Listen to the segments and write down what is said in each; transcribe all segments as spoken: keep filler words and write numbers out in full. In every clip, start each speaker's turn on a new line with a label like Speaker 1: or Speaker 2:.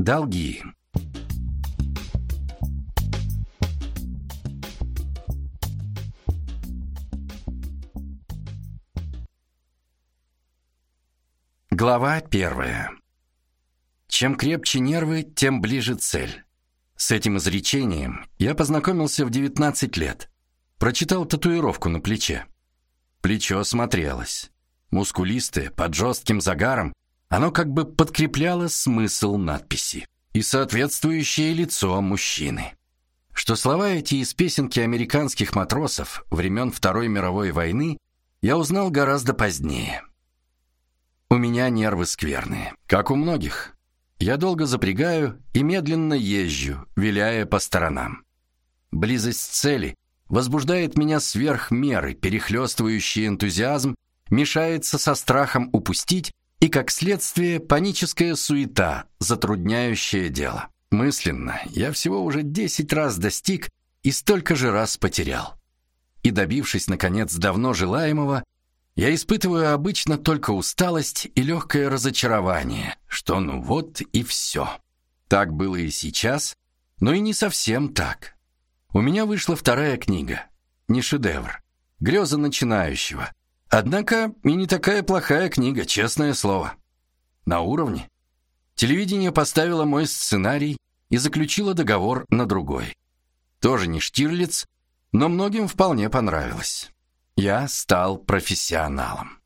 Speaker 1: Долги. Глава первая. Чем крепче нервы, тем ближе цель. С этим изречением я познакомился в девятнадцать лет. Прочитал татуировку на плече. Плечо смотрелось. Мускулистое, под жестким загаром, оно как бы подкрепляло смысл надписи и соответствующее лицо мужчины. Что слова эти из песенки американских матросов времен Второй мировой войны я узнал гораздо позднее. У меня нервы скверные, как у многих. Я долго запрягаю и медленно езжу, виляя по сторонам. Близость цели возбуждает меня сверх меры, перехлёстывающий энтузиазм мешается со страхом упустить и, как следствие, паническая суета, затрудняющая дело. Мысленно я всего уже десять раз достиг и столько же раз потерял. И, добившись, наконец, давно желаемого, я испытываю обычно только усталость и легкое разочарование, что ну вот и все. Так было и сейчас, но и не совсем так. У меня вышла вторая книга, не шедевр, греза начинающего. Однако и не такая плохая книга, честное слово. На уровне. Телевидение поставило мой сценарий и заключило договор на другой. Тоже не Штирлиц, но многим вполне понравилось. Я стал профессионалом.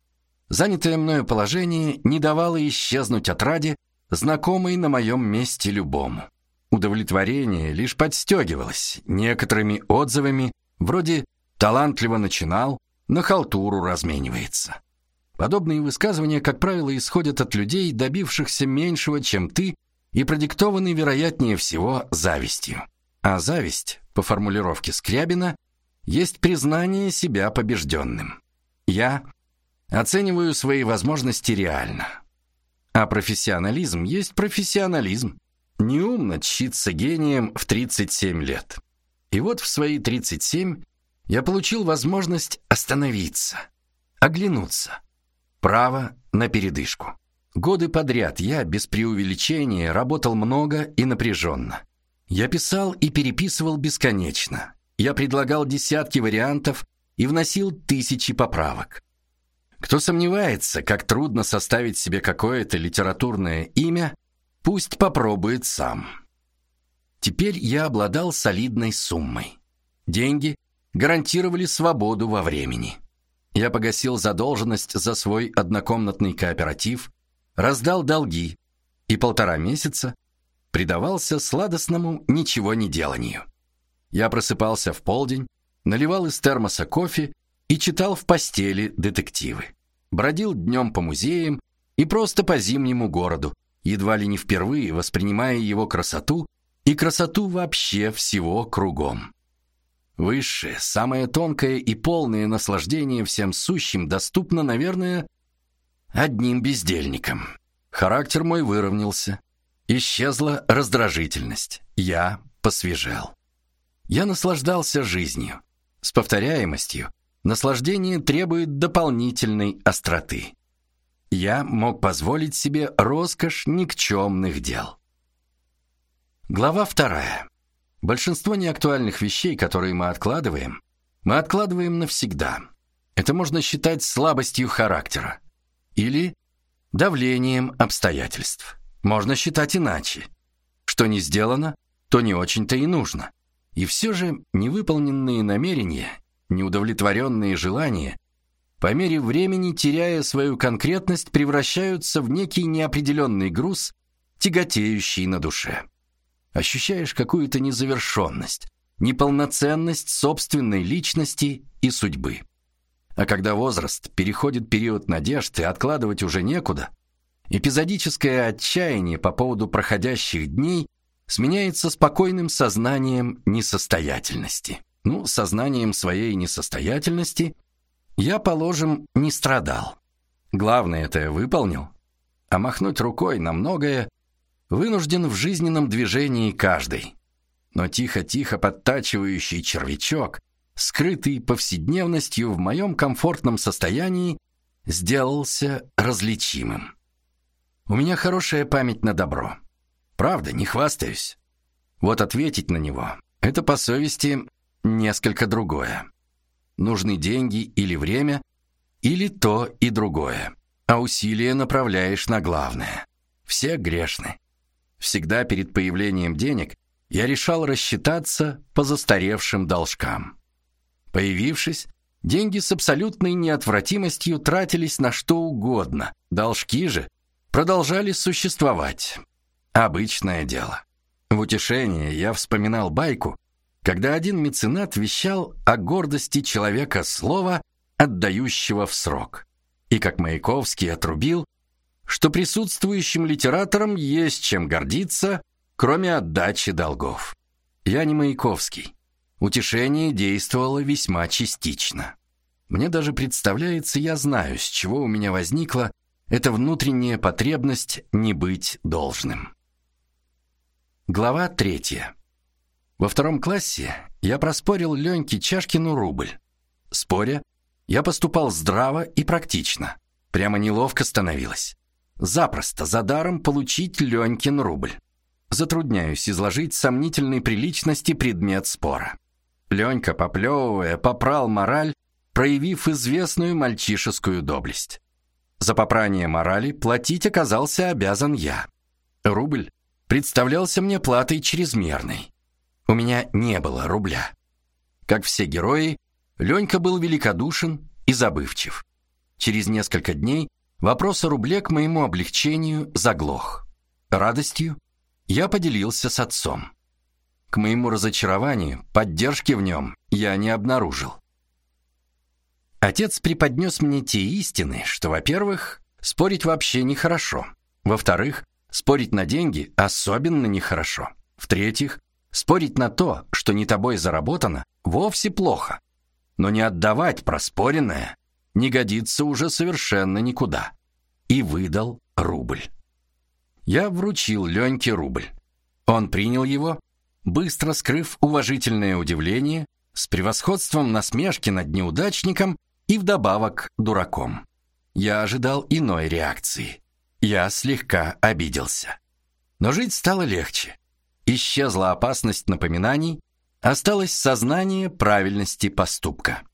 Speaker 1: Занятое мною положение не давало исчезнуть отраде, знакомой на моем месте любому. Удовлетворение лишь подстегивалось некоторыми отзывами, вроде «талантливо начинал», «на халтуру разменивается». Подобные высказывания, как правило, исходят от людей, добившихся меньшего, чем ты, и продиктованы, вероятнее всего, завистью. А зависть, по формулировке Скрябина, есть признание себя побежденным. Я оцениваю свои возможности реально. А профессионализм есть профессионализм. Неумно тщиться гением в тридцать семь лет. И вот в свои тридцать семь я получил возможность остановиться, оглянуться. Право на передышку. Годы подряд я, без преувеличения, работал много и напряженно. Я писал и переписывал бесконечно. Я предлагал десятки вариантов и вносил тысячи поправок. Кто сомневается, как трудно составить себе какое-то литературное имя, пусть попробует сам. Теперь я обладал солидной суммой. Деньги гарантировали свободу во времени. Я погасил задолженность за свой однокомнатный кооператив, раздал долги и полтора месяца предавался сладостному ничегонеделанию. Я просыпался в полдень, наливал из термоса кофе и читал в постели детективы. Бродил днем по музеям и просто по зимнему городу, едва ли не впервые воспринимая его красоту и красоту вообще всего кругом. Высшее, самое тонкое и полное наслаждение всем сущим доступно, наверное, одним бездельникам. Характер мой выровнялся, исчезла раздражительность, я посвежел. Я наслаждался жизнью. С повторяемостью наслаждение требует дополнительной остроты. Я мог позволить себе роскошь никчемных дел. Глава вторая. Большинство неактуальных вещей, которые мы откладываем, мы откладываем навсегда. Это можно считать слабостью характера или давлением обстоятельств. Можно считать иначе. Что не сделано, то не очень-то и нужно. И все же невыполненные намерения, неудовлетворенные желания, по мере времени, теряя свою конкретность, превращаются в некий неопределенный груз, тяготеющий на душе. Ощущаешь какую-то незавершенность, неполноценность собственной личности и судьбы. А когда возраст переходит период надежд и откладывать уже некуда, эпизодическое отчаяние по поводу проходящих дней сменяется спокойным сознанием несостоятельности. Ну, сознанием своей несостоятельности я, положим, не страдал. Главное это я выполнил, а махнуть рукой на многое вынужден в жизненном движении каждый. Но тихо-тихо подтачивающий червячок, скрытый повседневностью в моем комфортном состоянии, сделался различимым. У меня хорошая память на добро. Правда, не хвастаюсь. Вот ответить на него — это по совести несколько другое. Нужны деньги или время, или то и другое. А усилия направляешь на главное. Все грешны. Всегда перед появлением денег я решал рассчитаться по застаревшим должкам. Появившись, деньги с абсолютной неотвратимостью тратились на что угодно. Должки же продолжали существовать. Обычное дело. В утешение я вспоминал байку, когда один меценат вещал о гордости человека слова, отдающего в срок. И как Маяковский отрубил, что присутствующим литераторам есть чем гордиться, кроме отдачи долгов. Я не Маяковский. Утешение действовало весьма частично. Мне даже представляется, я знаю, с чего у меня возникла эта внутренняя потребность не быть должным. Глава третья. Во втором классе я проспорил Леньке Чашкину рубль. Споря, я поступал здраво и практично. Прямо неловко становилось. Запросто, за даром получить Ленькин рубль. Затрудняюсь изложить сомнительной приличности предмет спора. Ленька, поплевывая, попрал мораль, проявив известную мальчишескую доблесть. За попрание морали платить оказался обязан я. Рубль представлялся мне платой чрезмерной. У меня не было рубля. Как все герои, Ленька был великодушен и забывчив. Через несколько дней вопрос о рубле к моему облегчению заглох. Радостью я поделился с отцом. К моему разочарованию, поддержки в нем я не обнаружил. Отец преподнес мне те истины, что, во-первых, спорить вообще нехорошо. Во-вторых, спорить на деньги особенно нехорошо. В-третьих, спорить на то, что не тобой заработано, вовсе плохо. Но не отдавать проспоренное не годится уже совершенно никуда. И выдал рубль. Я вручил Леньке рубль. Он принял его, быстро скрыв уважительное удивление, с превосходством насмешки над неудачником и вдобавок дураком. Я ожидал иной реакции. Я слегка обиделся. Но жить стало легче. Исчезла опасность напоминаний, осталось сознание правильности поступка.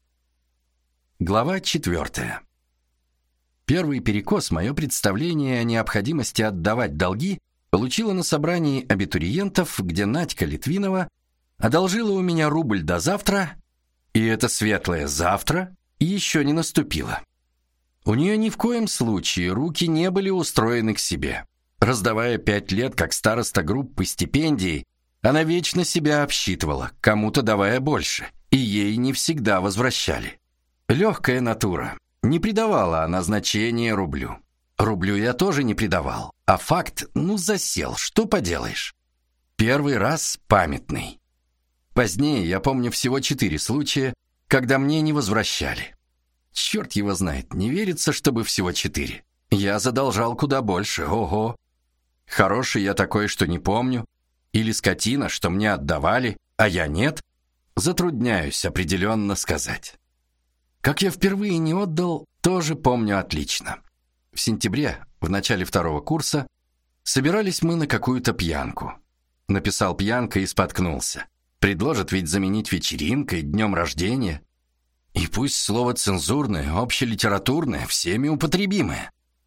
Speaker 1: Глава четвертая. Первый перекос мое представление о необходимости отдавать долги получила на собрании абитуриентов, где Надька Литвинова одолжила у меня рубль до завтра, и это светлое завтра еще не наступило. У нее ни в коем случае руки не были устроены к себе. Раздавая пять лет как староста группы стипендии, она вечно себя обсчитывала, кому-то давая больше, и ей не всегда возвращали. Легкая натура. Не придавала она значения рублю. Рублю я тоже не придавал, а факт, ну, засел, что поделаешь. Первый раз памятный. Позднее я помню всего четыре случая, когда мне не возвращали. Черт его знает, не верится, чтобы всего четыре. Я задолжал куда больше, ого. Хороший я такой, что не помню. Или скотина, что мне отдавали, а я нет. Затрудняюсь определенно сказать. Как я впервые не отдал, тоже помню отлично. В сентябре, в начале второго курса, собирались мы на какую-то пьянку. Написал пьянка и споткнулся. Предложат ведь заменить вечеринкой, днем рождения. И пусть слово цензурное, общелитературное, всеми употребимое.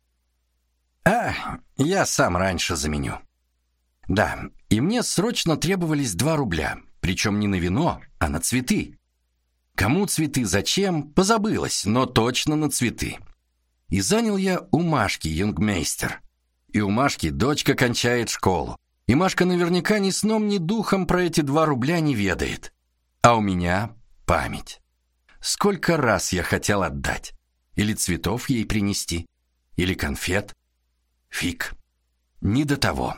Speaker 1: А, я сам раньше заменю. Да, и мне срочно требовались два рубля, причем не на вино, а на цветы. Кому цветы, зачем, позабылось, но точно на цветы. И занял я у Машки юнгмейстер. И у Машки дочка кончает школу. И Машка наверняка ни сном, ни духом про эти два рубля не ведает. А у меня память. Сколько раз я хотел отдать. Или цветов ей принести, или конфет. Фиг. Не до того.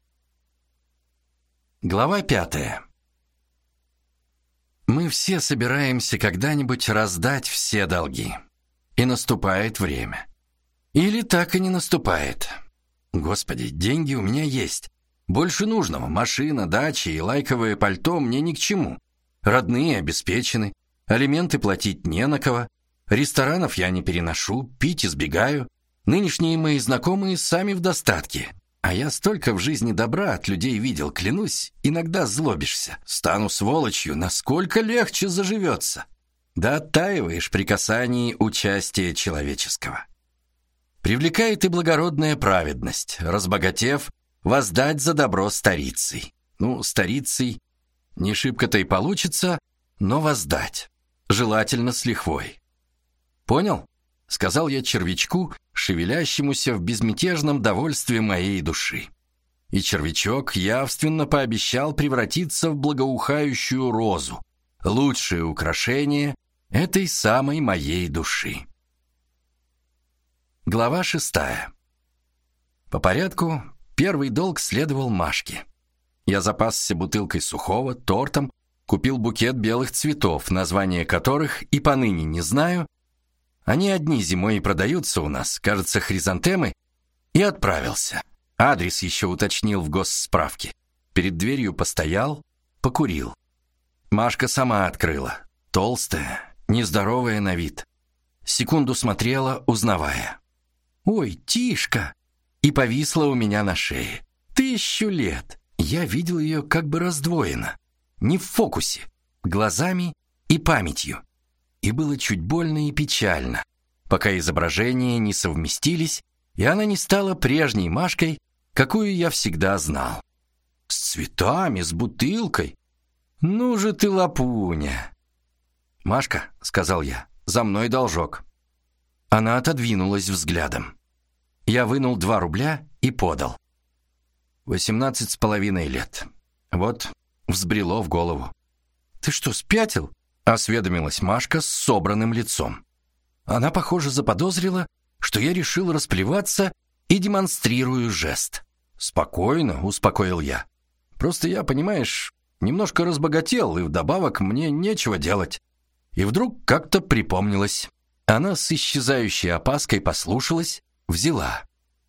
Speaker 1: Глава пятая. Мы все собираемся когда-нибудь раздать все долги. И наступает время. Или так и не наступает. Господи, деньги у меня есть. Больше нужного. Машина, дача и лайковое пальто мне ни к чему. Родные обеспечены. Алименты платить не на кого. Ресторанов я не переношу, пить избегаю. Нынешние мои знакомые сами в достатке. А я столько в жизни добра от людей видел, клянусь, иногда злобишься. Стану сволочью, насколько легче заживется. Да оттаиваешь при касании участия человеческого. Привлекает и благородная праведность, разбогатев, воздать за добро старицей. Ну, старицей не шибко-то и получится, но воздать. Желательно с лихвой. Понял? Сказал я червячку, шевелящемуся в безмятежном довольстве моей души. И червячок явственно пообещал превратиться в благоухающую розу, лучшее украшение этой самой моей души. Глава шестая. По порядку, первый долг следовал Машке. Я запасся бутылкой сухого, тортом, купил букет белых цветов, название которых и поныне не знаю. Они одни зимой и продаются у нас, кажется, хризантемы, и отправился. Адрес еще уточнил в госсправке. Перед дверью постоял, покурил. Машка сама открыла, толстая, нездоровая на вид. Секунду смотрела, узнавая. «Ой, Тишка!» И повисла у меня на шее. Тысячу лет. Я видел ее как бы раздвоенно, не в фокусе, глазами и памятью. И было чуть больно и печально, пока изображения не совместились, и она не стала прежней Машкой, какую я всегда знал. С цветами, с бутылкой. Ну же ты, лапуня. «Машка», — сказал я, — «за мной должок». Она отодвинулась взглядом. Я вынул два рубля и подал. Восемнадцать с половиной лет. Вот, взбрело в голову. «Ты что, спятил?» — осведомилась Машка с собранным лицом. Она, похоже, заподозрила, что я решил расплеваться и демонстрирую жест. «Спокойно», — успокоил я. «Просто я, понимаешь, немножко разбогател, и вдобавок мне нечего делать». И вдруг как-то припомнилось. Она с исчезающей опаской послушалась, взяла.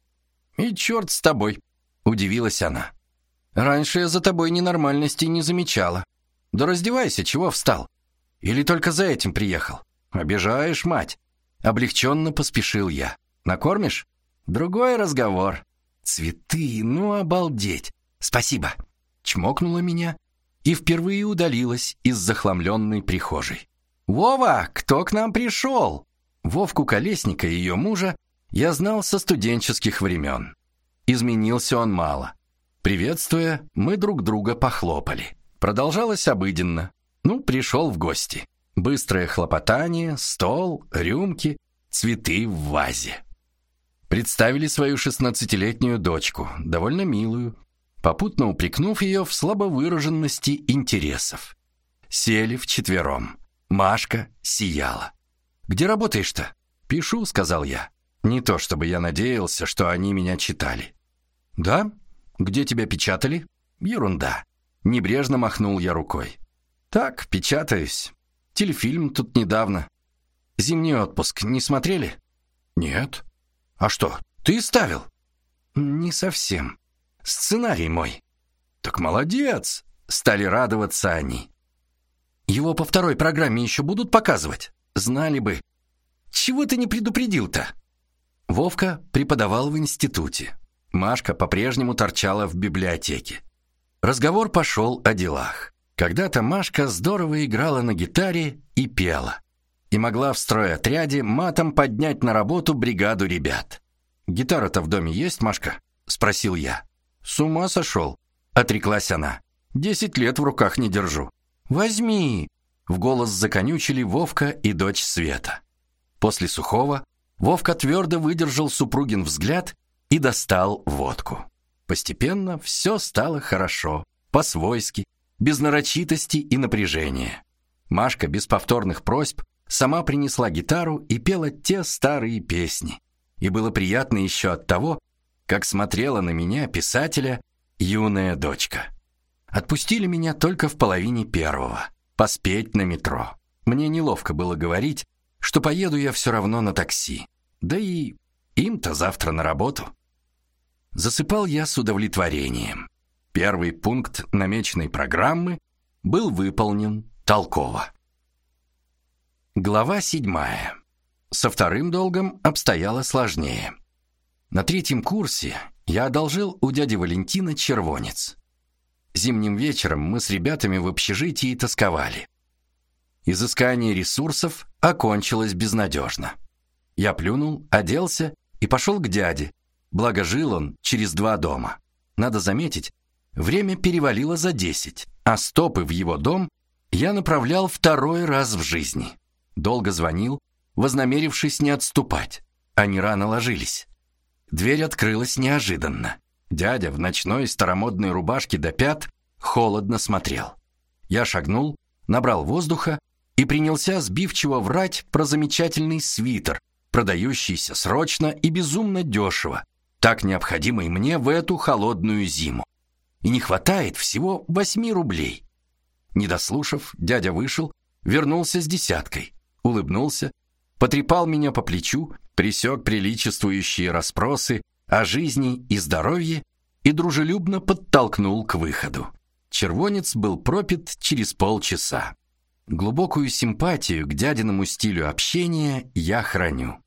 Speaker 1: «И черт с тобой», — удивилась она. «Раньше я за тобой ненормальностей не замечала. Да раздевайся, чего встал? Или только за этим приехал? Обижаешь, мать». Облегченно поспешил я. «Накормишь? Другой разговор». «Цветы, ну обалдеть! Спасибо!» Чмокнула меня и впервые удалилась из захламленной прихожей. «Вова, кто к нам пришел?» Вовку Колесника, ее мужа, я знал со студенческих времен. Изменился он мало. Приветствуя, мы друг друга похлопали. Продолжалось обыденно. Ну, пришел в гости. Быстрое хлопотание, стол, рюмки, цветы в вазе. Представили свою шестнадцатилетнюю дочку, довольно милую, попутно упрекнув ее в слабовыраженности интересов. Сели вчетвером. Машка сияла. «Где работаешь-то?» «Пишу», — сказал я. Не то чтобы я надеялся, что они меня читали. «Да? Где тебя печатали?» «Ерунда». Небрежно махнул я рукой. «Так, печатаюсь. Телефильм тут недавно. Зимний отпуск не смотрели?» «Нет». «А что, ты ставил?» «Не совсем. Сценарий мой». «Так молодец!» — стали радоваться они. «Его по второй программе еще будут показывать? Знали бы. Чего ты не предупредил-то?» Вовка преподавал в институте. Машка по-прежнему торчала в библиотеке. Разговор пошел о делах. Когда-то Машка здорово играла на гитаре и пела. И могла в стройотряде матом поднять на работу бригаду ребят. «Гитара-то в доме есть, Машка?» — спросил я. «С ума сошел», — отреклась она. «Десять лет в руках не держу». «Возьми!» — в голос законючили Вовка и дочь Света. После сухого Вовка твердо выдержал супругин взгляд и достал водку. Постепенно все стало хорошо, по-свойски, без нарочитости и напряжения. Машка без повторных просьб сама принесла гитару и пела те старые песни. И было приятно еще от того, как смотрела на меня, писателя, юная дочка. Отпустили меня только в половине первого, поспеть на метро. Мне неловко было говорить, что поеду я все равно на такси. Да и им-то завтра на работу. Засыпал я с удовлетворением. Первый пункт намеченной программы был выполнен толково. Глава седьмая. Со вторым долгом обстояло сложнее. На третьем курсе я одолжил у дяди Валентина червонец. Зимним вечером мы с ребятами в общежитии тосковали. Изыскание ресурсов окончилось безнадежно. Я плюнул, оделся и пошел к дяде, благо жил он через два дома. Надо заметить, время перевалило за десять, а стопы в его дом я направлял второй раз в жизни. Долго звонил, вознамерившись не отступать. Они рано ложились. Дверь открылась неожиданно. Дядя в ночной старомодной рубашке до пят холодно смотрел. Я шагнул, набрал воздуха и принялся сбивчиво врать про замечательный свитер, продающийся срочно и безумно дешево, так необходимый мне в эту холодную зиму. И не хватает всего восьми рублей. Не дослушав, дядя вышел, вернулся с десяткой, улыбнулся, потрепал меня по плечу, пресек приличествующие расспросы о жизни и здоровье и дружелюбно подтолкнул к выходу. Червонец был пропит через полчаса. Глубокую симпатию к дядиному стилю общения я храню.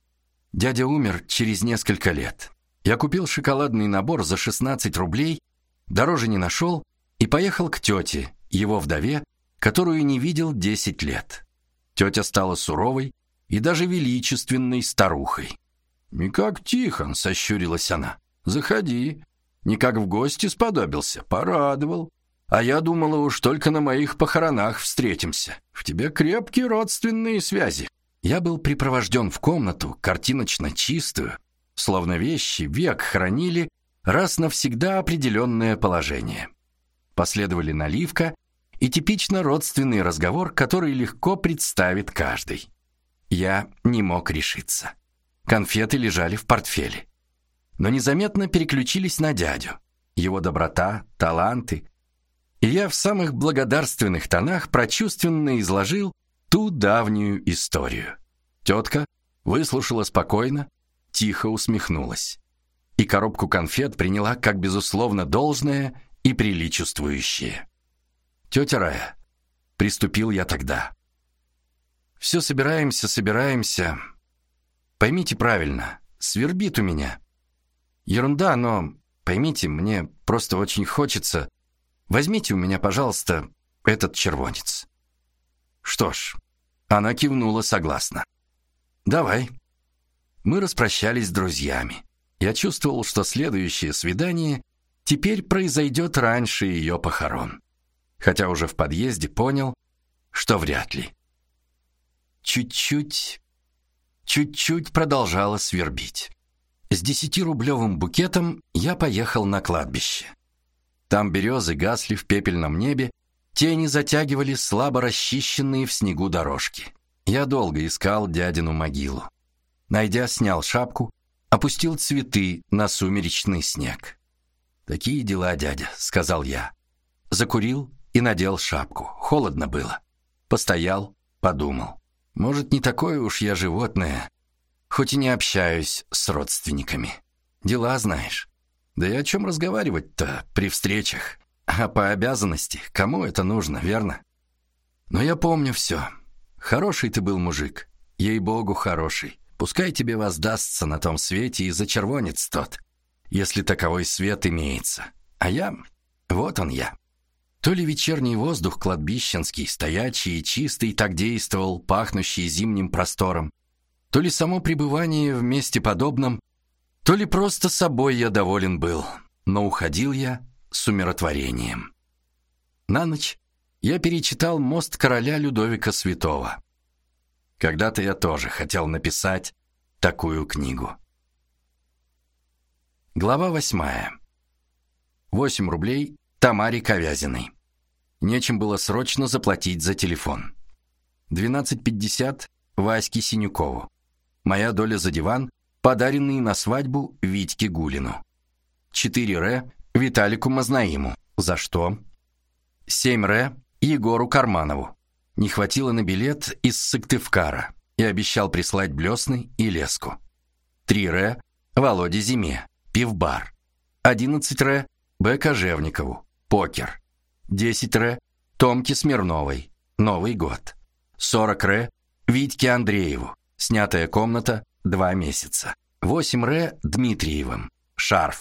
Speaker 1: Дядя умер через несколько лет. Я купил шоколадный набор за шестнадцать рублей, дороже не нашел и поехал к тете, его вдове, которую не видел десять лет. Тетя стала суровой и даже величественной старухой. «Никак Тихон», — сощурилась она. «Заходи. Никак в гости сподобился, порадовал. А я думала, уж только на моих похоронах встретимся. В тебе крепкие родственные связи». Я был припровожден в комнату, картиночно чистую, словно вещи век хранили раз навсегда определенное положение. Последовали наливка и типично родственный разговор, который легко представит каждый. Я не мог решиться. Конфеты лежали в портфеле. Но незаметно переключились на дядю. Его доброта, таланты. И я в самых благодарственных тонах прочувственно изложил ту давнюю историю. Тетка выслушала спокойно, тихо усмехнулась. И коробку конфет приняла как безусловно должное и приличествующее. «Тетя Рая», — приступил я тогда, — «все собираемся, собираемся. Поймите правильно, свербит у меня. Ерунда, но, поймите, мне просто очень хочется. Возьмите у меня, пожалуйста, этот червонец». Что ж, она кивнула согласно. «Давай». Мы распрощались с друзьями. Я чувствовал, что следующее свидание теперь произойдет раньше ее похорон. Хотя уже в подъезде понял, что вряд ли. Чуть-чуть, чуть-чуть продолжало свербить. С десятирублевым букетом я поехал на кладбище. Там березы гасли в пепельном небе, тени затягивали слабо расчищенные в снегу дорожки. Я долго искал дядину могилу. Найдя, снял шапку, опустил цветы на сумеречный снег. «Такие дела, дядя», — сказал я. Закурил и надел шапку. Холодно было. Постоял, подумал. Может, не такое уж я животное, хоть и не общаюсь с родственниками. Дела знаешь. Да и о чем разговаривать-то при встречах? А по обязанности кому это нужно, верно? Но я помню все. Хороший ты был мужик, ей-богу, хороший. Пускай тебе воздастся на том свете и за червонец тот, если таковой свет имеется. А я, вот он я. То ли вечерний воздух кладбищенский, стоячий и чистый, так действовал, пахнущий зимним простором, то ли само пребывание в месте подобном, то ли просто собой я доволен был, но уходил я с умиротворением. На ночь я перечитал «Мост короля Людовика Святого». Когда-то я тоже хотел написать такую книгу. Глава восьмая. Восемь рублей Тамаре Ковязиной. Нечем было срочно заплатить за телефон. Двенадцать пятьдесят Ваське Синюкову. Моя доля за диван, подаренный на свадьбу Витьке Гулину. Четыре ре Виталику Мазнаиму. За что? Семь ре Егору Карманову. Не хватило на билет из Сыктывкара и обещал прислать блесны и леску. Три ре Володе Зиме. Пивбар. Одиннадцать ре Б. Кожевникову. Покер. Десять ре Томке Смирновой. Новый год. Сорок ре Витьке Андрееву. Снятая комната два месяца. Восемь ре Дмитриевым. Шарф.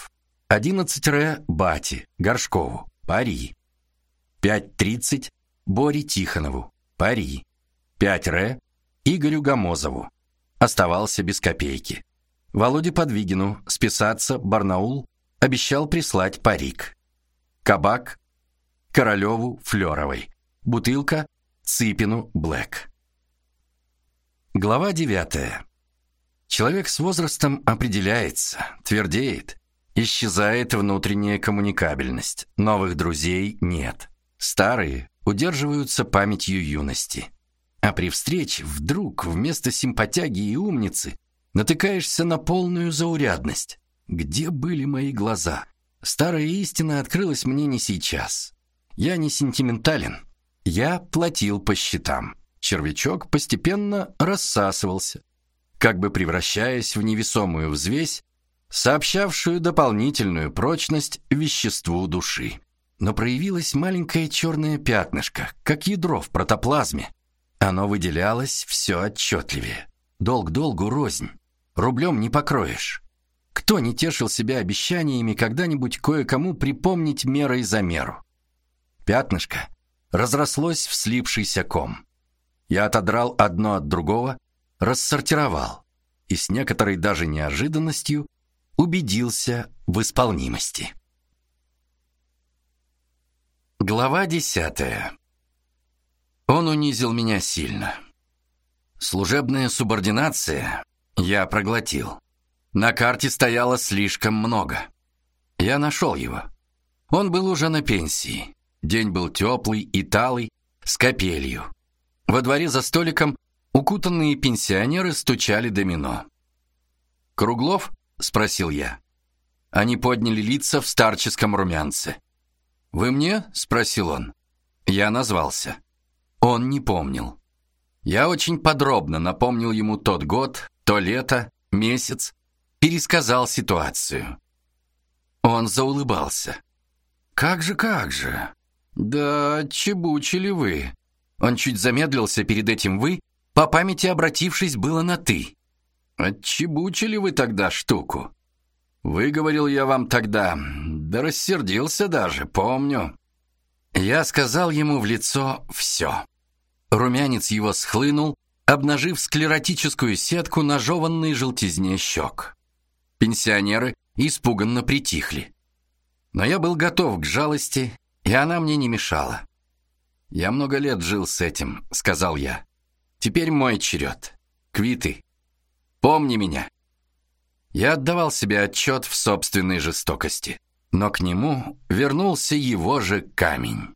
Speaker 1: одиннадцать ре Бате Горшкову, пари. пять тридцать Боре Тихонову, пари. пять ре Игорю Гомозову. Оставался без копейки. Володе Подвигину списаться Барнаул обещал прислать парик. Кабак Королеву Флёровой. Бутылка Цыпину Блэк. Глава девятая. Человек с возрастом определяется, твердеет, исчезает внутренняя коммуникабельность, новых друзей нет. Старые удерживаются памятью юности. А при встрече вдруг вместо симпатяги и умницы натыкаешься на полную заурядность. Где были мои глаза? Старая истина открылась мне не сейчас. Я не сентиментален. Я платил по счетам. Червячок постепенно рассасывался, как бы превращаясь в невесомую взвесь, сообщавшую дополнительную прочность веществу души. Но проявилось маленькое черное пятнышко, как ядро в протоплазме. Оно выделялось все отчетливее. Долг долгу рознь. Рублем не покроешь. Кто не тешил себя обещаниями когда-нибудь кое-кому припомнить мерой за меру? Пятнышко разрослось в слипшийся ком. Я отодрал одно от другого, рассортировал и с некоторой даже неожиданностью убедился в исполнимости. Глава десятая. Он унизил меня сильно. Служебная субординация я проглотил. На карте стояло слишком много. Я нашел его. Он был уже на пенсии. День был теплый и талый, с капелью. Во дворе за столиком укутанные пенсионеры стучали домино. «Круглов?» — спросил я. Они подняли лица в старческом румянце. «Вы мне?» — спросил он. Я назвался. Он не помнил. Я очень подробно напомнил ему тот год, то лето, месяц, пересказал ситуацию. Он заулыбался. «Как же, как же? Да, чебучили вы». Он чуть замедлился перед этим «вы», по памяти обратившись было на «ты». «Отчебучили вы тогда штуку?» «Выговорил я вам тогда, да рассердился даже, помню». Я сказал ему в лицо все. Румянец его схлынул, обнажив склеротическую сетку на жеванной желтизне щек. Пенсионеры испуганно притихли. Но я был готов к жалости, и она мне не мешала. «Я много лет жил с этим», — сказал я. «Теперь мой черед. Квиты. Помни меня». Я отдавал себе отчет в собственной жестокости, но к нему вернулся его же камень.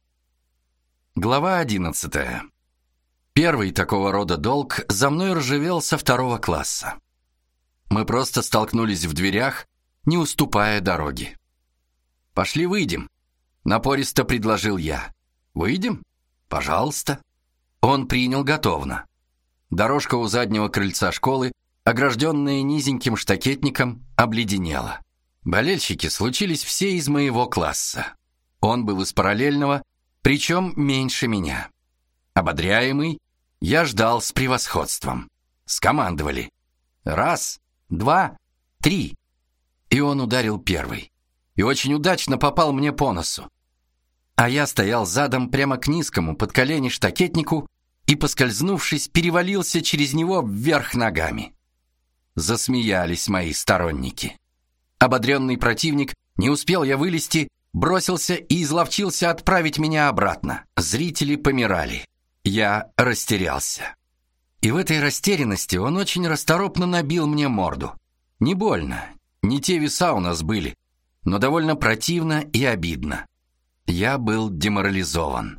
Speaker 1: Глава одиннадцатая. Первый такого рода долг за мной ржавел со второго класса. Мы просто столкнулись в дверях, не уступая дороги. «Пошли выйдем», — напористо предложил я. «Выйдем? Пожалуйста». Он принял готовно. Дорожка у заднего крыльца школы, огражденная низеньким штакетником, обледенела. Болельщики случились все из моего класса. Он был из параллельного, причем меньше меня. Ободряемый, я ждал с превосходством. Скомандовали. Раз, два, три. И он ударил первый. И очень удачно попал мне по носу. А я стоял задом прямо к низкому под колени штакетнику и, поскользнувшись, перевалился через него вверх ногами. Засмеялись мои сторонники. Ободренный противник, не успел я вылезти, бросился и изловчился отправить меня обратно. Зрители помирали. Я растерялся. И в этой растерянности он очень расторопно набил мне морду. Не больно, не те веса у нас были, но довольно противно и обидно. Я был деморализован.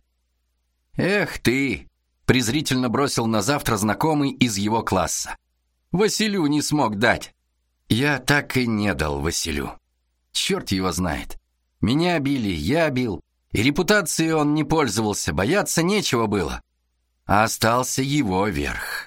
Speaker 1: «Эх ты!» — презрительно бросил на завтра знакомый из его класса. «Василю не смог дать». Я так и не дал Василю. Черт его знает. Меня били, я бил, и репутацией он не пользовался, бояться нечего было. А остался его верх.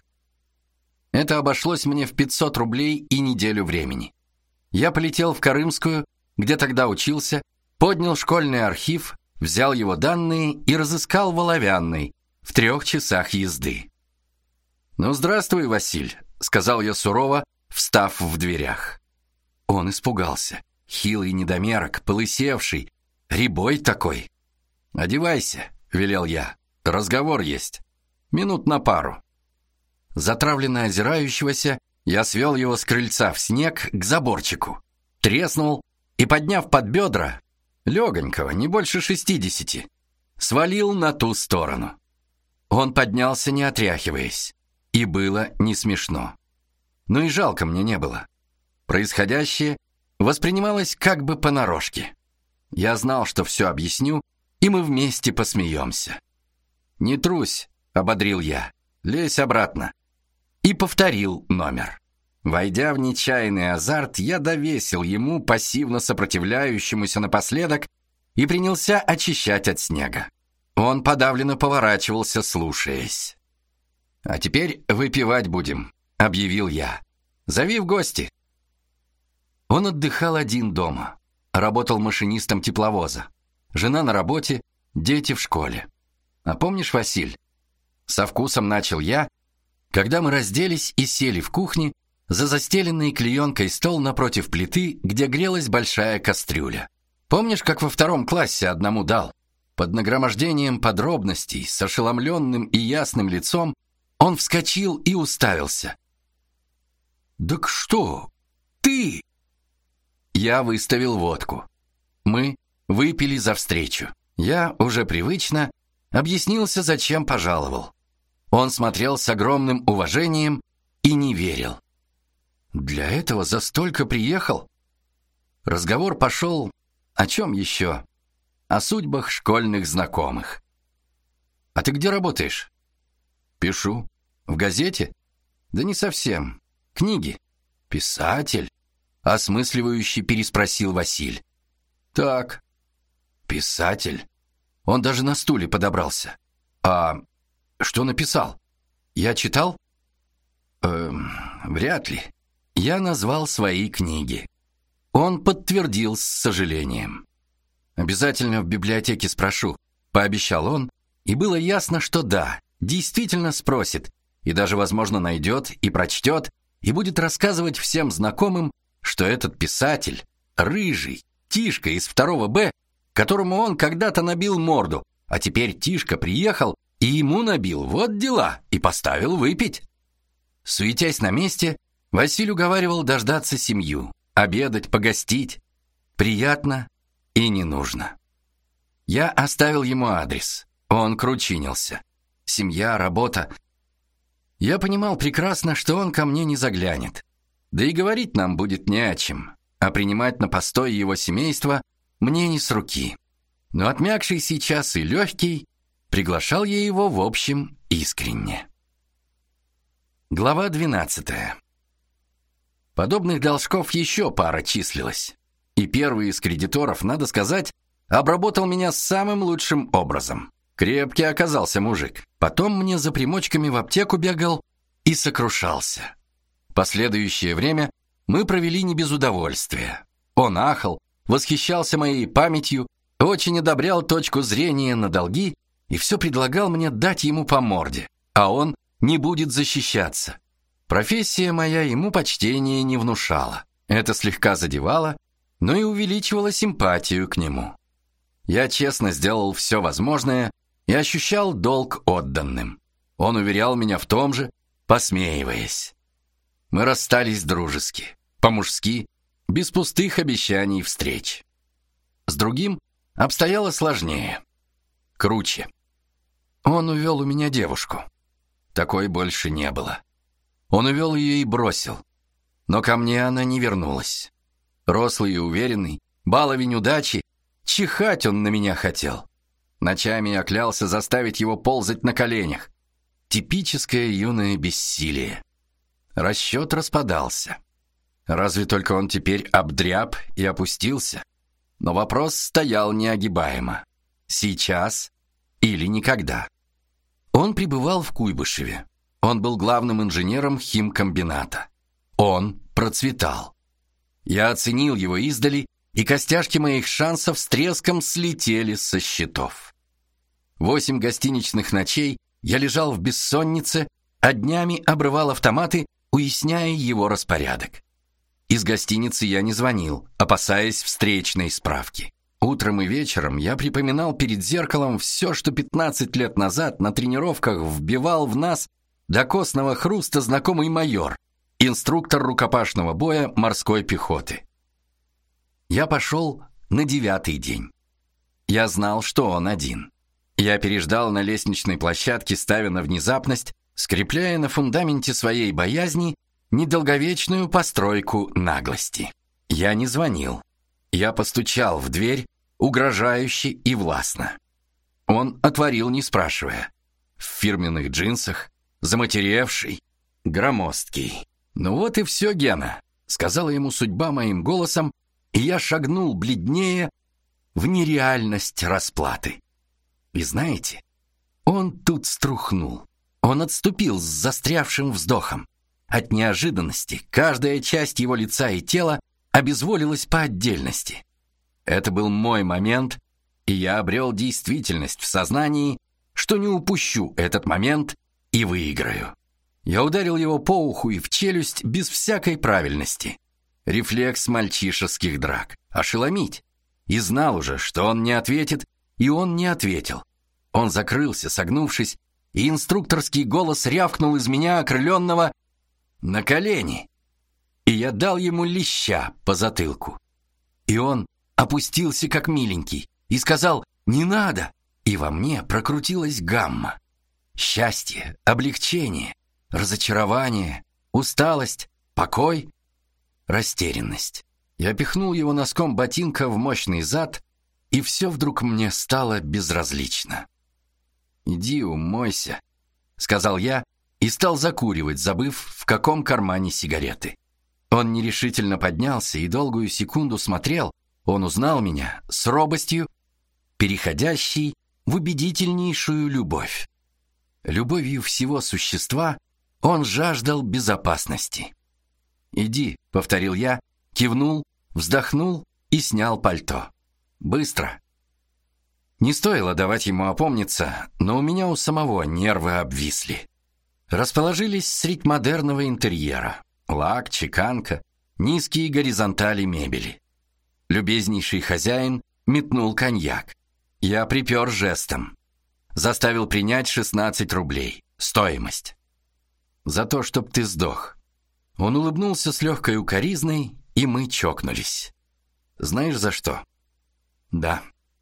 Speaker 1: Это обошлось мне в пятьсот рублей и неделю времени. Я полетел в Карымскую, где тогда учился, поднял школьный архив, взял его данные и разыскал в Оловянной, в трех часах езды. «Ну, здравствуй, Василь», — сказал я сурово, встав в дверях. Он испугался. Хилый недомерок, полысевший, рябой такой. «Одевайся», — велел я. «Разговор есть. Минут на пару». Затравленно озирающегося, я свел его с крыльца в снег к заборчику, треснул и, подняв под бедра, легонького, не больше шестидесяти, свалил на ту сторону. Он поднялся, не отряхиваясь, и было не смешно. Но и жалко мне не было. Происходящее воспринималось как бы понарошке. Я знал, что все объясню, и мы вместе посмеемся. «Не трусь», — ободрил я, — «лезь обратно». И повторил номер. Войдя в нечаянный азарт, я довесил ему, пассивно сопротивляющемуся напоследок, и принялся очищать от снега. Он подавленно поворачивался, слушаясь. «А теперь выпивать будем», — объявил я. «Зови в гости». Он отдыхал один дома. Работал машинистом тепловоза. Жена на работе, дети в школе. А помнишь, Василь? Со вкусом начал я, когда мы разделись и сели в кухне за застеленный клеенкой стол напротив плиты, где грелась большая кастрюля. Помнишь, как во втором классе одному дал? Под нагромождением подробностей, с ошеломленным и ясным лицом, он вскочил и уставился. «Так что? Ты?» Я выставил водку. Мы выпили за встречу. Я уже привычно объяснился, зачем пожаловал. Он смотрел с огромным уважением и не верил. «Для этого за столько приехал?» Разговор пошел о чем еще? О судьбах школьных знакомых. «А ты где работаешь?» «Пишу. В газете?» «Да не совсем. Книги». «Писатель?» — осмысливающе переспросил Василь. «Так, писатель». Он даже на стуле подобрался. «А что написал? Я читал?» «Эм, вряд ли». Я назвал свои книги. Он подтвердил с сожалением. «Обязательно в библиотеке спрошу», — пообещал он, и было ясно, что да, действительно спросит, и даже, возможно, найдет и прочтет, и будет рассказывать всем знакомым, что этот писатель, рыжий, Тишка из второго Б, которому он когда-то набил морду, а теперь Тишка приехал и ему набил, вот дела, и поставил выпить. Суетясь на месте, Василий уговаривал дождаться семью, обедать, погостить. Приятно и не нужно. Я оставил ему адрес. Он кручинился. Семья, работа. Я понимал прекрасно, что он ко мне не заглянет. Да и говорить нам будет не о чем, а принимать на постой его семейства мне не с руки. Но отмякший сейчас и легкий, приглашал я его, в общем, искренне. Глава двенадцатая. Подобных должков еще пара числилась. И первый из кредиторов, надо сказать, обработал меня самым лучшим образом. Крепкий оказался мужик. Потом мне за примочками в аптеку бегал и сокрушался. Последующее время мы провели не без удовольствия. Он ахал, восхищался моей памятью, очень одобрял точку зрения на долги и все предлагал мне дать ему по морде, а он не будет защищаться. Профессия моя ему почтения не внушала. Это слегка задевало, но и увеличивало симпатию к нему. Я честно сделал все возможное и ощущал долг отданным. Он уверял меня в том же, посмеиваясь. Мы расстались дружески, по-мужски, без пустых обещаний встреч. С другим обстояло сложнее, круче. Он увел у меня девушку. Такой больше не было. Он увел ее и бросил. Но ко мне она не вернулась. Рослый и уверенный, баловень удачи, чихать он на меня хотел. Ночами я клялся заставить его ползать на коленях. Типическое юное бессилие. Расчет распадался. Разве только он теперь обдряб и опустился. Но вопрос стоял неогибаемо. Сейчас или никогда. Он пребывал в Куйбышеве. Он был главным инженером химкомбината. Он процветал. Я оценил его издали, и костяшки моих шансов с треском слетели со счетов. Восемь гостиничных ночей я лежал в бессоннице, а днями обрывал автоматы, уясняя его распорядок. Из гостиницы я не звонил, опасаясь встречной справки. Утром и вечером я припоминал перед зеркалом все, что пятнадцать лет назад на тренировках вбивал в нас до костного хруста знакомый майор, инструктор рукопашного боя морской пехоты. Я пошел на девятый день. Я знал, что он один. Я переждал на лестничной площадке, ставя на внезапность, скрепляя на фундаменте своей боязни недолговечную постройку наглости. Я не звонил. Я постучал в дверь, угрожающе и властно. Он отворил, не спрашивая. В фирменных джинсах, заматеревший, громоздкий. «Ну вот и все, Гена», — сказала ему судьба моим голосом, и я шагнул бледнее в нереальность расплаты. И знаете, он тут струхнул. Он отступил с застрявшим вздохом. От неожиданности каждая часть его лица и тела обезволилась по отдельности. Это был мой момент, и я обрел действительность в сознании, что не упущу этот момент и выиграю. Я ударил его по уху и в челюсть без всякой правильности. Рефлекс мальчишеских драк. Ошеломить. И знал уже, что он не ответит, и он не ответил. Он закрылся, согнувшись, и инструкторский голос рявкнул из меня, окрыленного, на колени. И я дал ему леща по затылку. И он опустился как миленький и сказал «не надо». И во мне прокрутилась гамма. Счастье, облегчение, разочарование, усталость, покой, растерянность. Я пихнул его носком ботинка в мощный зад, и все вдруг мне стало безразлично. «Иди умойся», — сказал я и стал закуривать, забыв, в каком кармане сигареты. Он нерешительно поднялся и долгую секунду смотрел, он узнал меня с робостью, переходящей в убедительнейшую любовь. Любовью всего существа он жаждал безопасности. «Иди», — повторил я, кивнул, вздохнул и снял пальто. «Быстро». Не стоило давать ему опомниться, но у меня у самого нервы обвисли. Расположились средь модерного интерьера. Лак, чеканка, низкие горизонтали мебели. Любезнейший хозяин метнул коньяк. Я припер жестом. Заставил принять шестнадцать рублей. Стоимость. За то, чтоб ты сдох. Он улыбнулся с легкой укоризной, и мы чокнулись. Знаешь, за что? Да.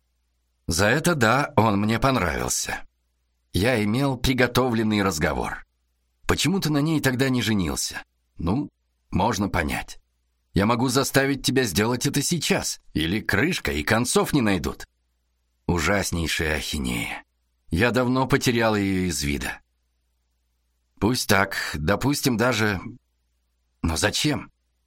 Speaker 1: За это да, он мне понравился. Я имел приготовленный разговор. Почему ты на ней тогда не женился? Ну, можно понять. Я могу заставить тебя сделать это сейчас, или крышка, и концов не найдут. Ужаснейшая ахинея. Я давно потерял ее из вида. Пусть так, допустим даже... Но зачем?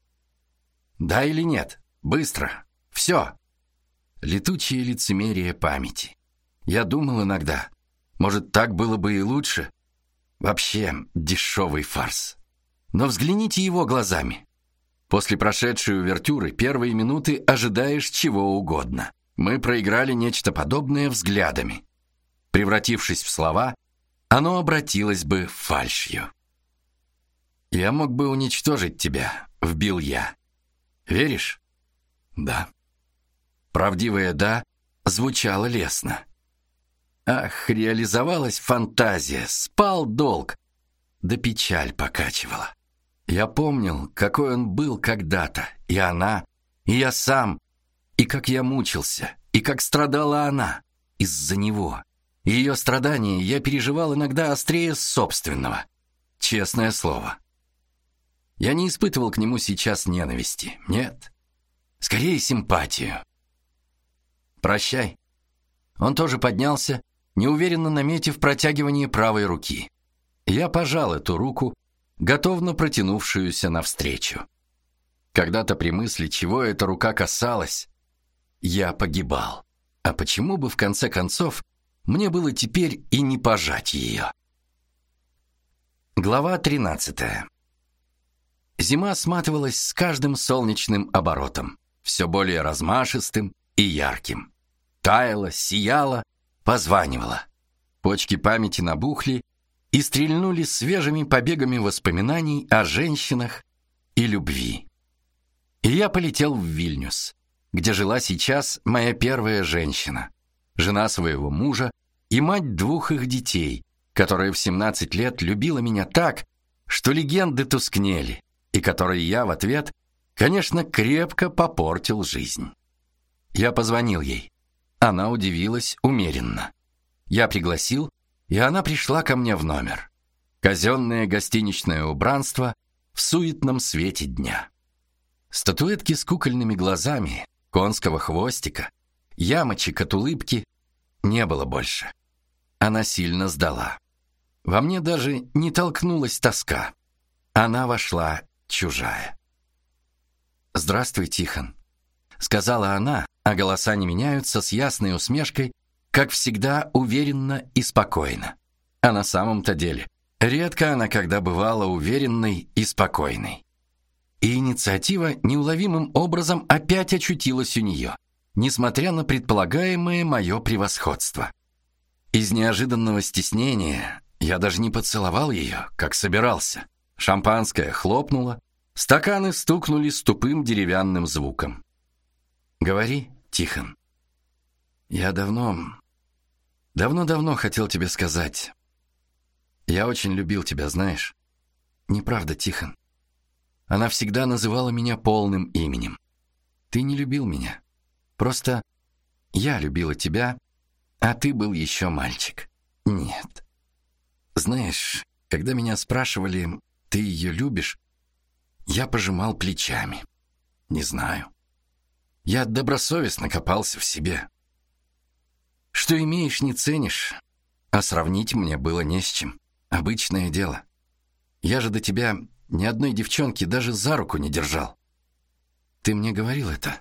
Speaker 1: Да или нет? Быстро. Все. Летучее лицемерие памяти. Я думал иногда, может, так было бы и лучше. Вообще, дешевый фарс. Но взгляните его глазами. После прошедшей увертюры первые минуты ожидаешь чего угодно. Мы проиграли нечто подобное взглядами. Превратившись в слова, оно обратилось бы фальшью. «Я мог бы уничтожить тебя», — вбил я. «Веришь?» «Да». Правдивое «да» звучало лестно. Ах, реализовалась фантазия, спал долг, да печаль покачивала. Я помнил, какой он был когда-то, и она, и я сам, и как я мучился, и как страдала она из-за него. Ее страдания я переживал иногда острее собственного. Честное слово. Я не испытывал к нему сейчас ненависти, нет. Скорее симпатию. «Прощай». Он тоже поднялся, неуверенно наметив протягивание правой руки. Я пожал эту руку, готовно протянувшуюся навстречу. Когда-то при мысли, чего эта рука касалась, я погибал. А почему бы в конце концов мне было теперь и не пожать ее? Глава тринадцатая. Зима сматывалась с каждым солнечным оборотом, все более размашистым и ярким. Таяла, сияла, позванивала. Почки памяти набухли и стрельнули свежими побегами воспоминаний о женщинах и любви. И я полетел в Вильнюс, где жила сейчас моя первая женщина, жена своего мужа и мать двух их детей, которая в семнадцать лет любила меня так, что легенды тускнели, и которой я в ответ, конечно, крепко попортил жизнь. Я позвонил ей. Она удивилась умеренно. Я пригласил, и она пришла ко мне в номер. Казенное гостиничное убранство в суетном свете дня. Статуэтки с кукольными глазами, конского хвостика, ямочек от улыбки не было больше. Она сильно сдала. Во мне даже не толкнулась тоска. Она вошла чужая. «Здравствуй, Тихон», — сказала она, а голоса не меняются, с ясной усмешкой, как всегда уверенно и спокойно. А на самом-то деле, редко она когда бывала уверенной и спокойной. И инициатива неуловимым образом опять очутилась у нее, несмотря на предполагаемое мое превосходство. Из неожиданного стеснения я даже не поцеловал ее, как собирался. Шампанское хлопнуло, стаканы стукнули с тупым деревянным звуком. «Говори, Тихон. Я давно, давно-давно хотел тебе сказать. Я очень любил тебя, знаешь. Неправда, Тихон. Она всегда называла меня полным именем. Ты не любил меня. Просто я любила тебя, а ты был еще мальчик. Нет. Знаешь, когда меня спрашивали, ты ее любишь, я пожимал плечами. Не знаю. Я добросовестно копался в себе. Что имеешь, не ценишь, а сравнить мне было не с чем. Обычное дело. Я же до тебя ни одной девчонки даже за руку не держал. Ты мне говорил это.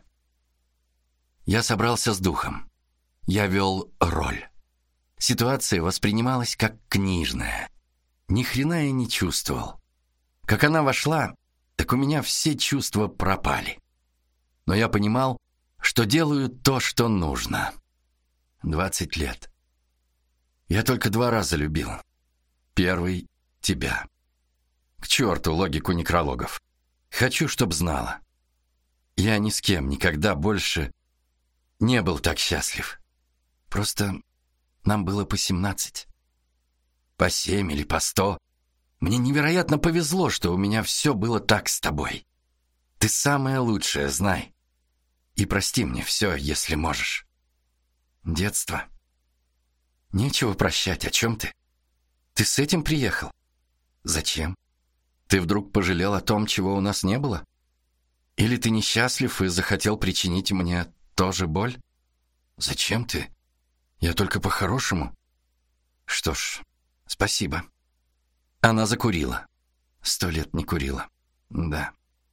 Speaker 1: Я собрался с духом. Я вел роль. Ситуация воспринималась как книжная. Ни хрена я не чувствовал. Как она вошла, так у меня все чувства пропали. Но я понимал, что делаю то, что нужно. Двадцать лет. Я только два раза любил. Первый — тебя. К черту логику некрологов. Хочу, чтоб знала. Я ни с кем никогда больше не был так счастлив. Просто нам было по семнадцать. По семь или по сто. Мне невероятно повезло, что у меня все было так с тобой. Ты самая лучшая, знай. И прости мне все, если можешь. Детство. Нечего прощать, о чем ты? Ты с этим приехал? Зачем? Ты вдруг пожалел о том, чего у нас не было? Или ты несчастлив и захотел причинить мне тоже боль? Зачем ты? Я только по-хорошему. Что ж, спасибо. Она закурила. Сто лет не курила. Да.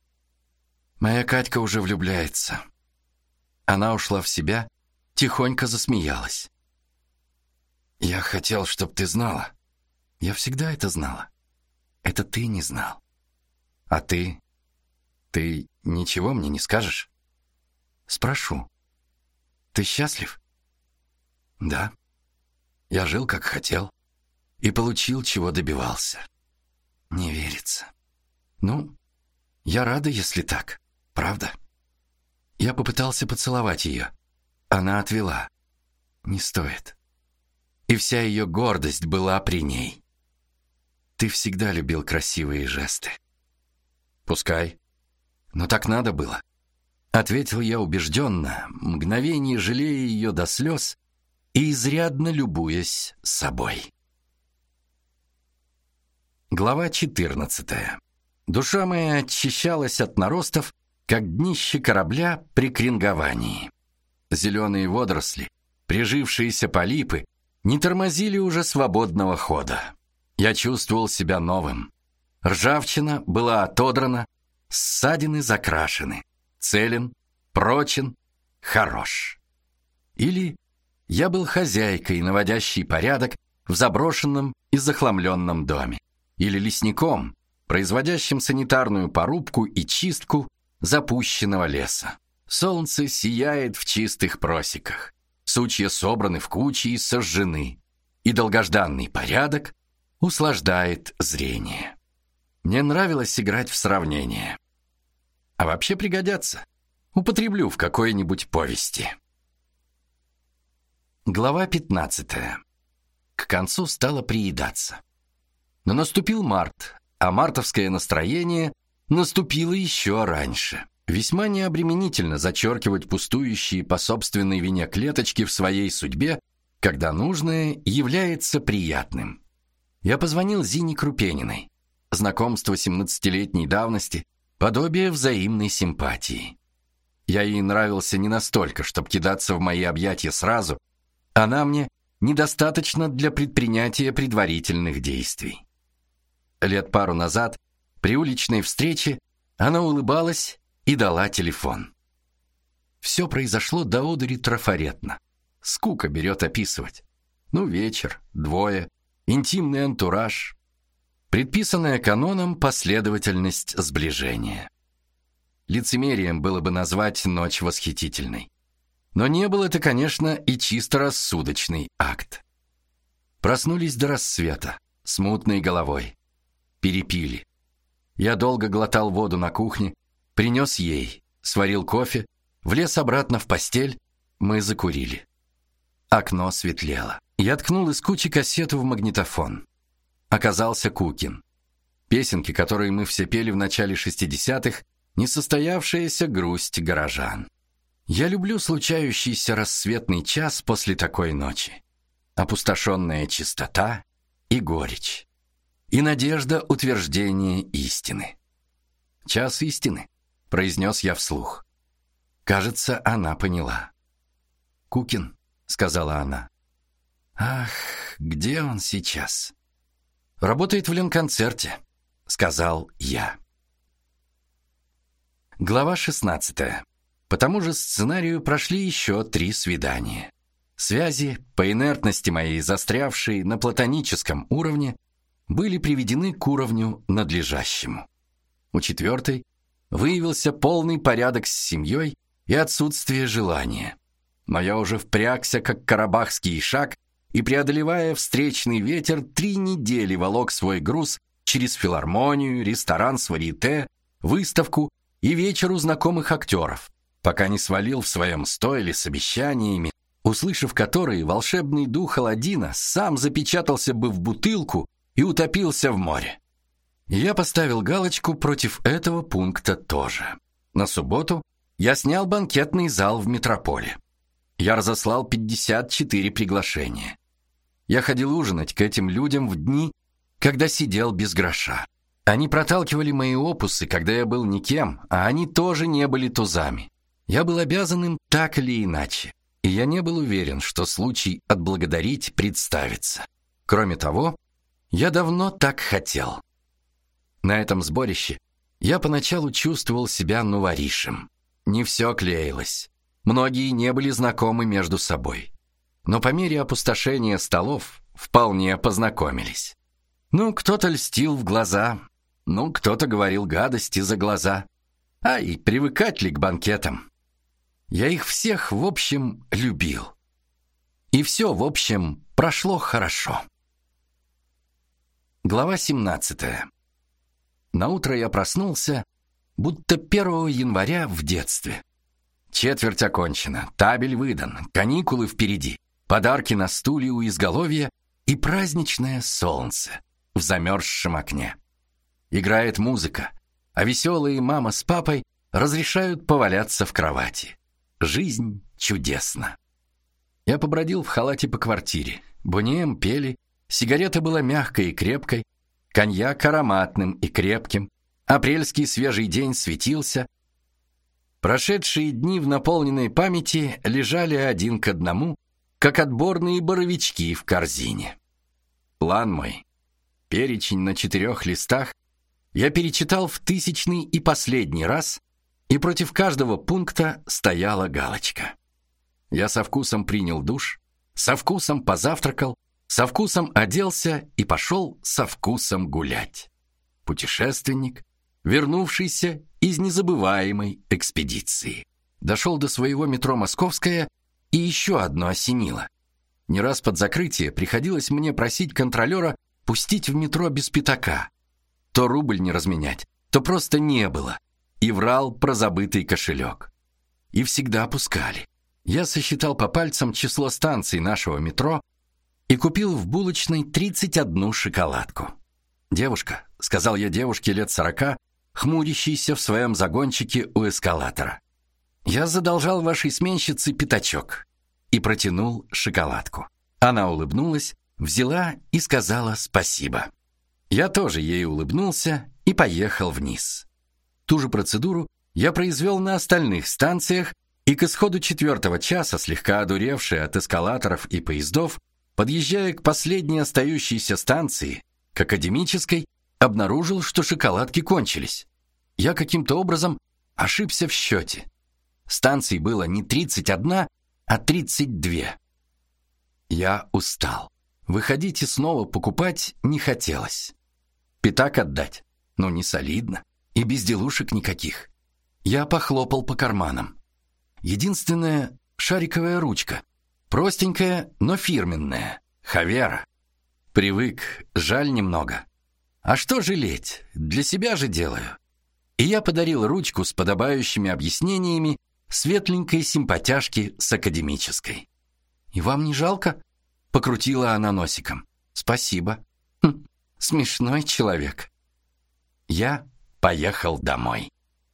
Speaker 1: Моя Катька уже влюбляется. Она ушла в себя, тихонько засмеялась. Я хотел, чтоб ты знала. Я всегда это знала. Это ты не знал. А ты? Ты ничего мне не скажешь? Спрошу. Ты счастлив? Да. Я жил, как хотел, и получил, чего добивался. Не верится. Ну, я рада, если так. Правда? Я попытался поцеловать ее. Она отвела. Не стоит. И вся ее гордость была при ней. Ты всегда любил красивые жесты. Пускай. Но так надо было. Ответил я убежденно, мгновение жалея ее до слез и изрядно любуясь собой. Глава четырнадцатая. Душа моя очищалась от наростов, как днище корабля при кринговании. Зеленые водоросли, прижившиеся полипы, не тормозили уже свободного хода. Я чувствовал себя новым. Ржавчина была отодрана, ссадины закрашены, целен, прочен, хорош. Или я был хозяйкой, наводящей порядок в заброшенном и захламленном доме. Или лесником, производящим санитарную порубку и чистку запущенного леса. Солнце сияет в чистых просеках. Сучья собраны в кучи и сожжены. И долгожданный порядок услаждает зрение. Мне нравилось играть в сравнение. А вообще пригодятся. Употреблю в какой-нибудь повести. Глава пятнадцатая. К концу стало приедаться. Но наступил март, а мартовское настроение наступило еще раньше. Весьма необременительно зачеркивать пустующие по собственной вине клеточки в своей судьбе, когда нужное является приятным. Я позвонил Зине Крупениной. Знакомство семнадцатилетней давности, подобие взаимной симпатии. Я ей нравился не настолько, чтобы кидаться в мои объятия сразу. Она мне недостаточно для предпринятия предварительных действий. Лет пару назад, при уличной встрече, она улыбалась и дала телефон. Все произошло до одури трафаретно. Скука берет описывать. Ну, вечер, двое, интимный антураж, предписанная каноном последовательность сближения. Лицемерием было бы назвать ночь восхитительной. Но не был это, конечно, и чисто рассудочный акт. Проснулись до рассвета, с мутной головой. Перепили. Я долго глотал воду на кухне, принес ей, сварил кофе, влез обратно в постель, мы закурили. Окно светлело. Я ткнул из кучи кассету в магнитофон. Оказался Кукин. Песенки, которые мы все пели в начале шестидесятых, несостоявшаяся грусть горожан. Я люблю случающийся рассветный час после такой ночи. Опустошенная чистота и горечь. И надежда утверждения истины. «Час истины», — произнес я вслух. Кажется, она поняла. «Кукин», — сказала она. «Ах, где он сейчас?» «Работает в Ленконцерте», — сказал я. Глава шестнадцатая. По тому же сценарию прошли еще три свидания. Связи, по инертности моей застрявшей на платоническом уровне, были приведены к уровню надлежащему. У четвертой выявился полный порядок с семьей и отсутствие желания. Но я уже впрягся, как карабахский ишак, и, преодолевая встречный ветер, три недели волок свой груз через филармонию, ресторан с варьете, выставку и вечер у знакомых актеров, пока не свалил в своем стойле с обещаниями, услышав которые, волшебный дух Аладдина сам запечатался бы в бутылку и утопился в море. Я поставил галочку против этого пункта тоже. На субботу я снял банкетный зал в Метрополе. Я разослал пятьдесят четыре приглашения. Я ходил ужинать к этим людям в дни, когда сидел без гроша. Они проталкивали мои опусы, когда я был никем, а они тоже не были тузами. Я был обязан им так или иначе, и я не был уверен, что случай отблагодарить представится. Кроме того, я давно так хотел. На этом сборище я поначалу чувствовал себя новоришем. Не все клеилось. Многие не были знакомы между собой. Но по мере опустошения столов вполне познакомились. Ну, кто-то льстил в глаза, ну, кто-то говорил гадости за глаза. Ай, привыкать ли к банкетам? Я их всех, в общем, любил. И все, в общем, прошло хорошо. Глава семнадцатая. Наутро я проснулся, будто первого января в детстве. Четверть окончена, табель выдан, каникулы впереди, подарки на стуле у изголовья и праздничное солнце в замерзшем окне. Играет музыка, а веселые мама с папой разрешают поваляться в кровати. Жизнь чудесна. Я побродил в халате по квартире. Боньем пели, сигарета была мягкой и крепкой, коньяк ароматным и крепким, апрельский свежий день светился. Прошедшие дни в наполненной памяти лежали один к одному, как отборные боровички в корзине. План мой, перечень на четырех листах, я перечитал в тысячный и последний раз, и против каждого пункта стояла галочка. Я со вкусом принял душ, со вкусом позавтракал, со вкусом оделся и пошел со вкусом гулять. Путешественник, вернувшийся из незабываемой экспедиции. Дошел до своего метро «Московская» и еще одно осенило. Не раз под закрытие приходилось мне просить контролера пустить в метро без пятака. То рубль не разменять, то просто не было. и врал про забытый кошелек. И всегда пускали. Я сосчитал по пальцам число станций нашего метро и купил в булочной тридцать одну шоколадку. «Девушка», — сказал я девушке лет сорока, хмурящейся в своем загончике у эскалатора, «я задолжал вашей сменщице пятачок», и протянул шоколадку. Она улыбнулась, взяла и сказала спасибо. Я тоже ей улыбнулся и поехал вниз. Ту же процедуру я произвел на остальных станциях, и к исходу четвертого часа, слегка одуревший от эскалаторов и поездов, подъезжая к последней остающейся станции, к Академической, обнаружил, что шоколадки кончились. Я каким-то образом ошибся в счете. Станций было не тридцать одна, а тридцать две. Я устал. Выходить и снова покупать не хотелось. Пятак отдать? Ну, не солидно. И безделушек никаких. Я похлопал по карманам. Единственная шариковая ручка. Простенькая, но фирменная. Хавера. Привык, жаль немного. А что жалеть? Для себя же делаю. И я подарил ручку с подобающими объяснениями светленькой симпатяшке с Академической. «И вам не жалко?» — покрутила она носиком. «Спасибо. Хм, смешной человек». Я поехал домой.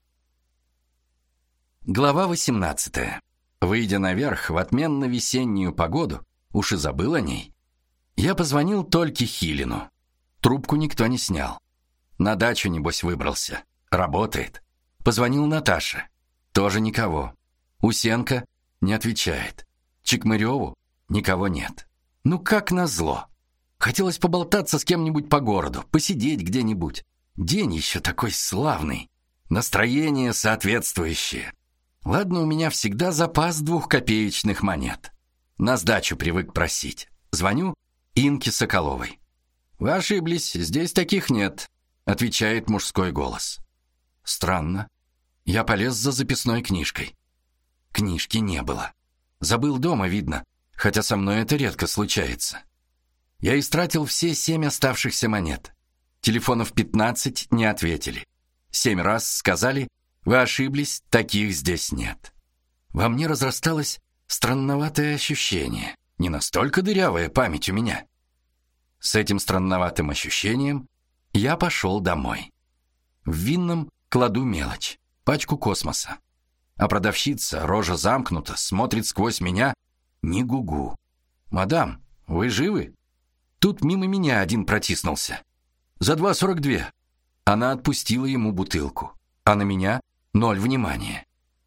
Speaker 1: Глава восемнадцатая. Выйдя наверх в отменно весеннюю погоду, уж и забыл о ней, я позвонил Тольке Хилину. Трубку никто не снял. На дачу, небось, выбрался. Работает. Позвонил Наташе. Тоже никого. Усенко не отвечает. Чекмыреву никого нет. Ну как назло. Хотелось поболтаться с кем-нибудь по городу, посидеть где-нибудь. День еще такой славный. Настроение соответствующее. Ладно, у меня всегда запас двухкопеечных монет. На сдачу привык просить. Звоню Инке Соколовой. «Вы ошиблись, здесь таких нет», — отвечает мужской голос. Странно. Я полез за записной книжкой. Книжки не было. Забыл дома, видно, хотя со мной это редко случается. Я истратил все семь оставшихся монет. Телефонов пятнадцать не ответили. Семь раз сказали: «Вы ошиблись, таких здесь нет». Во мне разрасталось странноватое ощущение. Не настолько дырявая память у меня. С этим странноватым ощущением я пошел домой. В винном кладу мелочь, пачку космоса. А продавщица, рожа замкнута, смотрит сквозь меня. Не гугу. «Мадам, вы живы?» Тут мимо меня один протиснулся. «За два сорок две». Она отпустила ему бутылку, а на меня ноль внимания.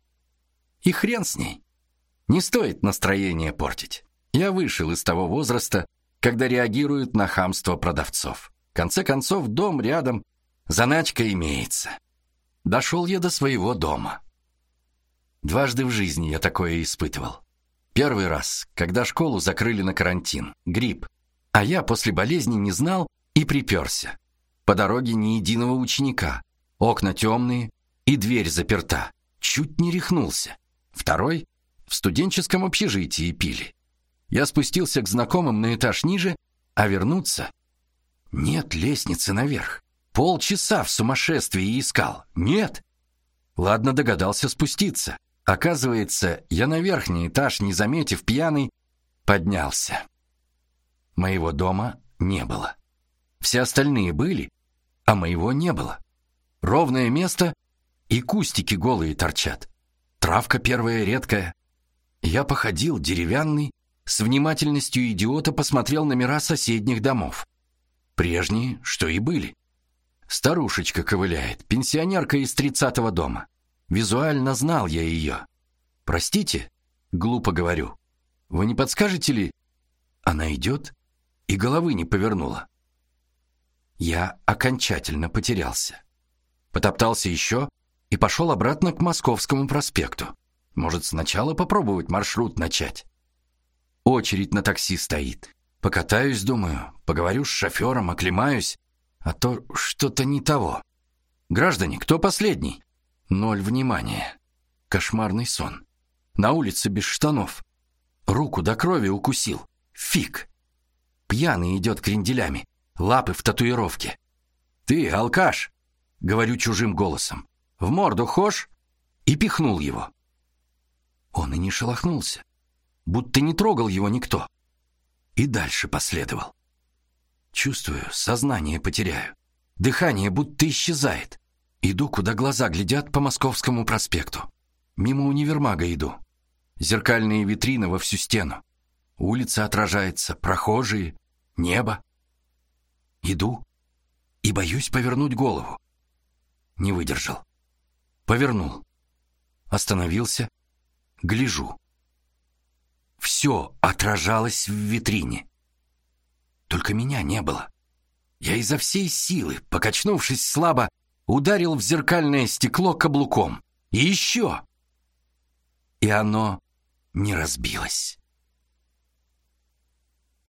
Speaker 1: И хрен с ней. Не стоит настроение портить. Я вышел из того возраста, когда реагируют на хамство продавцов. В конце концов, дом рядом, заначка имеется. Дошел я до своего дома. Дважды в жизни я такое испытывал. Первый раз, когда школу закрыли на карантин, грипп, а я после болезни не знал и приперся. По дороге ни единого ученика, окна темные и дверь заперта. Чуть не рехнулся. Второй — в студенческом общежитии пили. Я спустился к знакомым на этаж ниже, а вернуться... Нет лестницы наверх. Полчаса в сумасшествии искал. Нет. Ладно, догадался спуститься. Оказывается, я на верхний этаж, не заметив пьяный, поднялся. Моего дома не было. Все остальные были, а моего не было. Ровное место, и кустики голые торчат. Травка первая редкая. Я походил деревянный, с внимательностью идиота посмотрел номера соседних домов. Прежние, что и были. Старушечка ковыляет, пенсионерка из тридцатого дома. Визуально знал я ее. «Простите», — глупо говорю, — «вы не подскажете ли?» Она идет и головы не повернула. Я окончательно потерялся. Потоптался еще и пошел обратно к Московскому проспекту. Может, сначала попробовать маршрут начать? Очередь на такси стоит. Покатаюсь, думаю, поговорю с шофером, оклемаюсь, а то что-то не того. Граждане, кто последний? Ноль внимания. Кошмарный сон. На улице без штанов. Руку до крови укусил. Фиг. Пьяный идет кренделями. Лапы в татуировке. «Ты, алкаш!» — говорю чужим голосом. В морду хошь!» и пихнул его. Он и не шелохнулся, будто не трогал его никто. И дальше последовал. Чувствую, сознание потеряю. Дыхание будто исчезает. Иду, куда глаза глядят, по Московскому проспекту. Мимо универмага иду. Зеркальные витрины во всю стену. Улица отражается, прохожие, небо. Иду и боюсь повернуть голову. Не выдержал. Повернул. Остановился. Гляжу. Все отражалось в витрине. Только меня не было. Я изо всей силы, покачнувшись слабо, ударил в зеркальное стекло каблуком. И еще! И оно не разбилось.